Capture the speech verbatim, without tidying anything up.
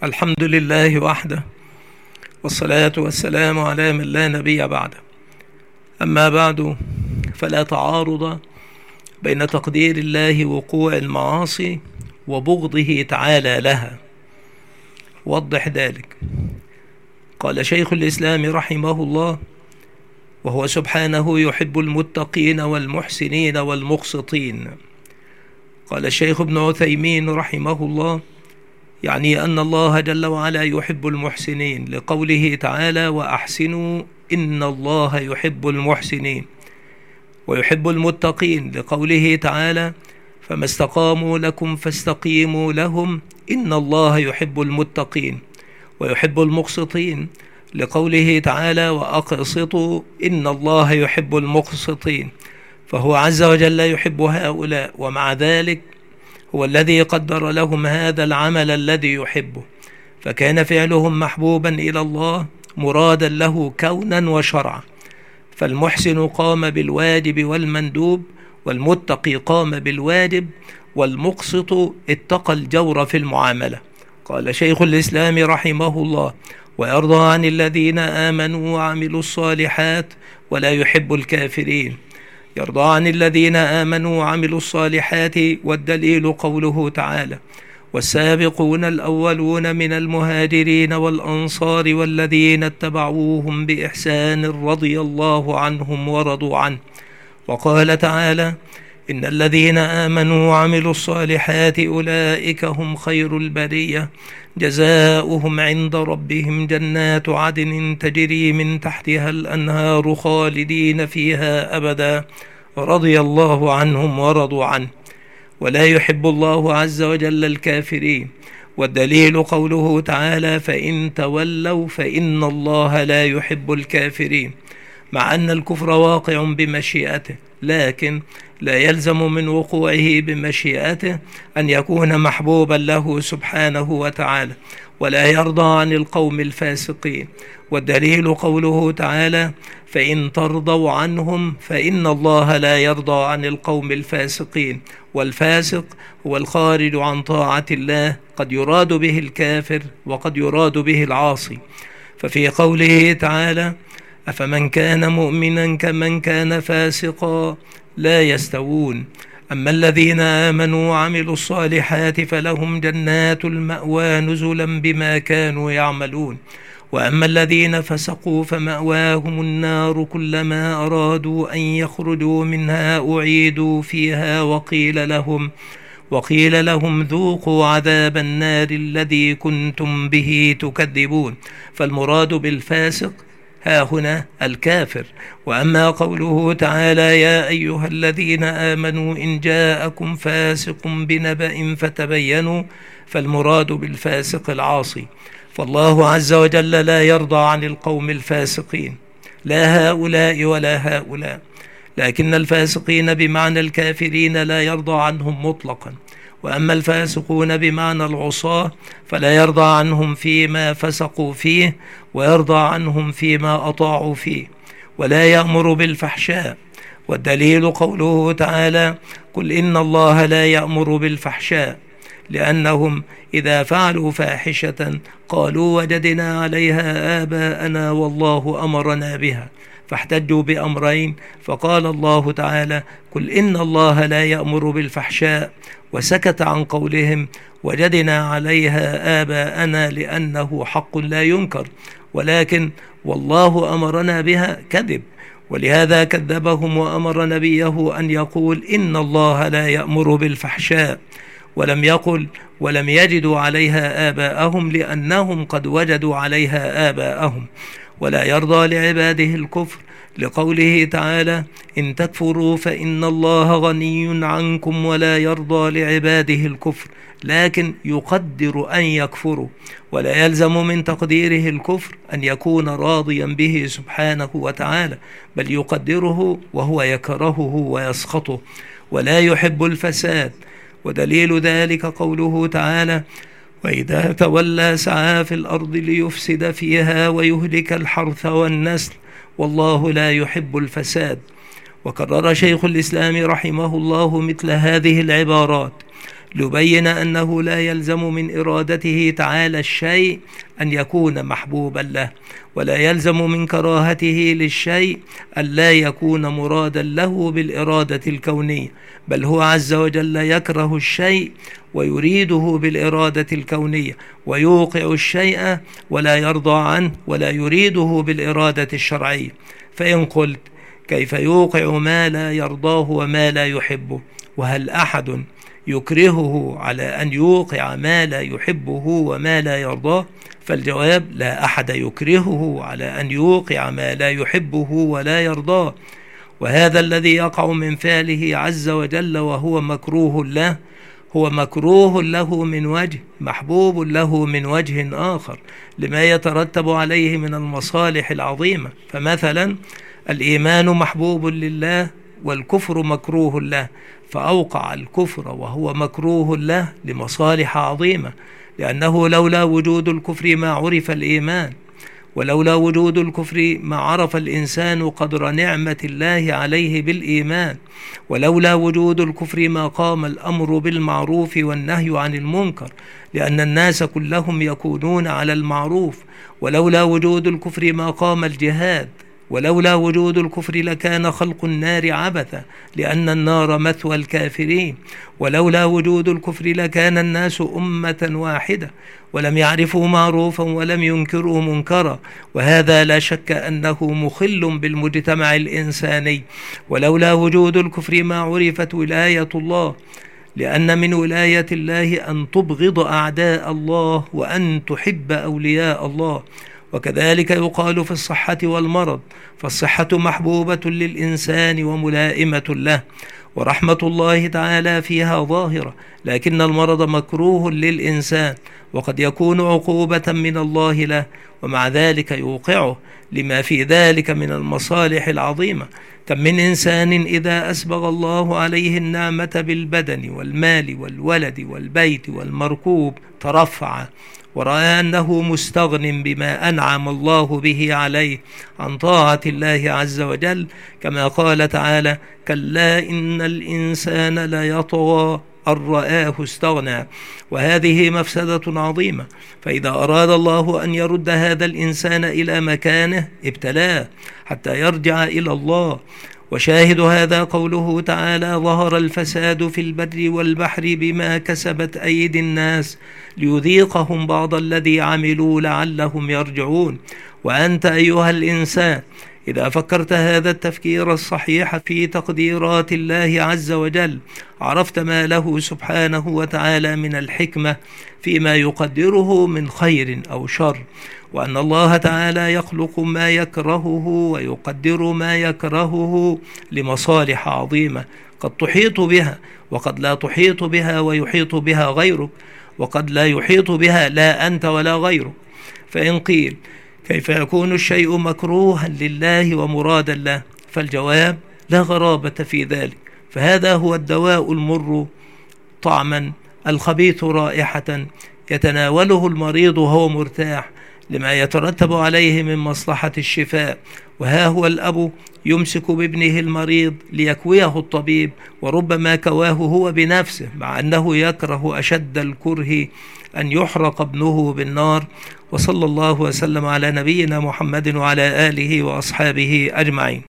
الحمد لله وحده، والصلاة والسلام على من لا نبي بعده. أما بعد، فلا تعارض بين تقدير الله وقوع المعاصي وبغضه تعالى لها. وضح ذلك. قال شيخ الإسلام رحمه الله: وهو سبحانه يحب المتقين والمحسنين والمقسطين. قال الشيخ ابن عثيمين رحمه الله: يعني أن الله جل وعلا يحب المحسنين، لقوله تعالى: وأحسنوا إن الله يحب المحسنين. ويحب المتقين لقوله تعالى: فما استقاموا لكم فاستقيموا لهم إن الله يحب المتقين. ويحب المقسطين لقوله تعالى: وأقسطوا إن الله يحب المقسطين. فهو عز وجل يحب هؤلاء، ومع ذلك هو الذي قدر لهم هذا العمل الذي يحبه، فكان فعلهم محبوبا إلى الله مرادا له كونا وشرعا. فالمحسن قام بالواجب والمندوب، والمتقي قام بالواجب، والمقسط اتقى الجور في المعاملة. قال شيخ الإسلام رحمه الله: ويرضى عن الذين آمنوا وعملوا الصالحات ولا يحب الكافرين. يرضى عن الذين آمنوا وعملوا الصالحات، والدليل قوله تعالى: والسابقون الأولون من المهاجرين والأنصار والذين اتبعوهم بإحسان رضي الله عنهم ورضوا عنه. وقال تعالى: إن الذين آمنوا وعملوا الصالحات أولئك هم خير البرية، جزاؤهم عند ربهم جنات عدن تجري من تحتها الأنهار خالدين فيها أبدا رضي الله عنهم ورضوا عنه. ولا يحب الله عز وجل الكافرين، والدليل قوله تعالى: فإن تولوا فإن الله لا يحب الكافرين. مع أن الكفر واقع بمشيئته، لكن لا يلزم من وقوعه بمشيئته أن يكون محبوبا له سبحانه وتعالى. ولا يرضى عن القوم الفاسقين، والدليل قوله تعالى: فإن ترضوا عنهم فإن الله لا يرضى عن القوم الفاسقين. والفاسق هو الخارج عن طاعة الله، قد يراد به الكافر وقد يراد به العاصي. ففي قوله تعالى: أفمن كان مؤمنا كمن كان فاسقا لا يستوون. أما الذين آمنوا وعملوا الصالحات فلهم جنات المأوى نزلا بما كانوا يعملون. وأما الذين فسقوا فمأواهم النار كلما أرادوا أن يخرجوا منها أعيدوا فيها وقيل لهم وقيل لهم ذوقوا عذاب النار الذي كنتم به تكذبون. فالمراد بالفاسق ها هنا الكافر. وأما قوله تعالى: يا أيها الذين آمنوا إن جاءكم فاسق بنبأ فتبينوا، فالمراد بالفاسق العاصي. فالله عز وجل لا يرضى عن القوم الفاسقين، لا هؤلاء ولا هؤلاء، لكن الفاسقين بمعنى الكافرين لا يرضى عنهم مطلقا. وأما الفاسقون بمعنى العصاة فلا يرضى عنهم فيما فسقوا فيه، ويرضى عنهم فيما أطاعوا فيه. ولا يأمر بالفحشاء، والدليل قوله تعالى: قل إن الله لا يأمر بالفحشاء، لأنهم إذا فعلوا فاحشة قالوا وجدنا عليها آباءنا والله أمرنا بها، فاحتجوا بأمرين. فقال الله تعالى: قل إن الله لا يأمر بالفحشاء، وسكت عن قولهم وجدنا عليها آباءنا لأنه حق لا ينكر، ولكن والله أمرنا بها كذب. ولهذا كذبهم وأمر نبيه أن يقول إن الله لا يأمر بالفحشاء، ولم يقل ولم يجدوا عليها آباءهم، لأنهم قد وجدوا عليها آباءهم. ولا يرضى لعباده الكفر، لقوله تعالى: إن تكفروا فإن الله غني عنكم ولا يرضى لعباده الكفر، لكن يقدر أن يكفروا. ولا يلزم من تقديره الكفر أن يكون راضيا به سبحانه وتعالى، بل يقدره وهو يكرهه ويسخطه. ولا يحب الفساد، ودليل ذلك قوله تعالى: وإذا تولى سعى في الأرض ليفسد فيها ويهلك الحرث والنسل والله لا يحب الفساد. وكرر شيخ الإسلام رحمه الله مثل هذه العبارات ليبين أنه لا يلزم من إرادته تعالى الشيء أن يكون محبوبا له، ولا يلزم من كراهته للشيء أن لا يكون مرادا له بالإرادة الكونية، بل هو عز وجل يكره الشيء ويريده بالإرادة الكونية، ويوقع الشيء ولا يرضى عنه ولا يريده بالإرادة الشرعية. فإن قلت كيف يوقع ما لا يرضاه وما لا يحبه؟ وهل أحد يكرهه على أن يوقع ما لا يحبه وما لا يرضاه؟ فالجواب: لا أحد يكرهه على أن يوقع ما لا يحبه ولا يرضاه. وهذا الذي يقع من فعله عز وجل وهو مكروه له هو مكروه له من وجه، محبوب له من وجه آخر، لما يترتب عليه من المصالح العظيمة. فمثلا الإيمان محبوب لله والكفر مكروه له، فأوقع الكفر وهو مكروه له لمصالح عظيمة، لأنه لولا وجود الكفر ما عرف الإيمان، ولولا وجود الكفر ما عرف الإنسان قدر نعمة الله عليه بالإيمان، ولولا وجود الكفر ما قام الأمر بالمعروف والنهي عن المنكر، لأن الناس كلهم يكونون على المعروف، ولولا وجود الكفر ما قام الجهاد، ولولا وجود الكفر لكان خلق النار عبثا، لأن النار مثوى الكافرين، ولولا وجود الكفر لكان الناس أمة واحدة ولم يعرفوا معروفا ولم ينكروا منكرا، وهذا لا شك أنه مخل بالمجتمع الإنساني. ولولا وجود الكفر ما عرفت ولاية الله، لأن من ولاية الله أن تبغض أعداء الله وأن تحب أولياء الله. وكذلك يقال في الصحة والمرض، فالصحة محبوبة للإنسان وملائمة له، ورحمة الله تعالى فيها ظاهرة، لكن المرض مكروه للإنسان، وقد يكون عقوبة من الله له، ومع ذلك يوقعه لما في ذلك من المصالح العظيمة. كم من إنسان إذا أسبغ الله عليه النعمة بالبدن والمال والولد والبيت والمركوب ترفع، ورأى أنه مستغن بما أنعم الله به عليه عن طاعة الله عز وجل، كما قال تعالى: كلا إن الإنسان ليطغى أن رآه استغنى. وهذه مفسدة عظيمة، فإذا أراد الله أن يرد هذا الإنسان إلى مكانه ابتلاه حتى يرجع إلى الله. وشاهد هذا قوله تعالى: ظهر الفساد في البر والبحر بما كسبت أيدي الناس ليذيقهم بعض الذي عملوا لعلهم يرجعون. وأنت أيها الإنسان إذا فكرت هذا التفكير الصحيح في تقديرات الله عز وجل، عرفت ما له سبحانه وتعالى من الحكمة فيما يقدره من خير أو شر، وأن الله تعالى يخلق ما يكرهه ويقدر ما يكرهه لمصالح عظيمة قد تحيط بها وقد لا تحيط بها، ويحيط بها غيرك، وقد لا يحيط بها لا أنت ولا غيرك. فإن قيل كيف يكون الشيء مكروها لله ومرادا له؟ فالجواب: لا غرابة في ذلك، فهذا هو الدواء المر طعما الخبيث رائحة يتناوله المريض وهو مرتاح لما يترتب عليه من مصلحة الشفاء. وها هو الأب يمسك بابنه المريض ليكويه الطبيب، وربما كواه هو بنفسه، مع أنه يكره أشد الكره أن يحرق ابنه بالنار. وصلى الله وسلم على نبينا محمد وعلى آله وأصحابه أجمعين.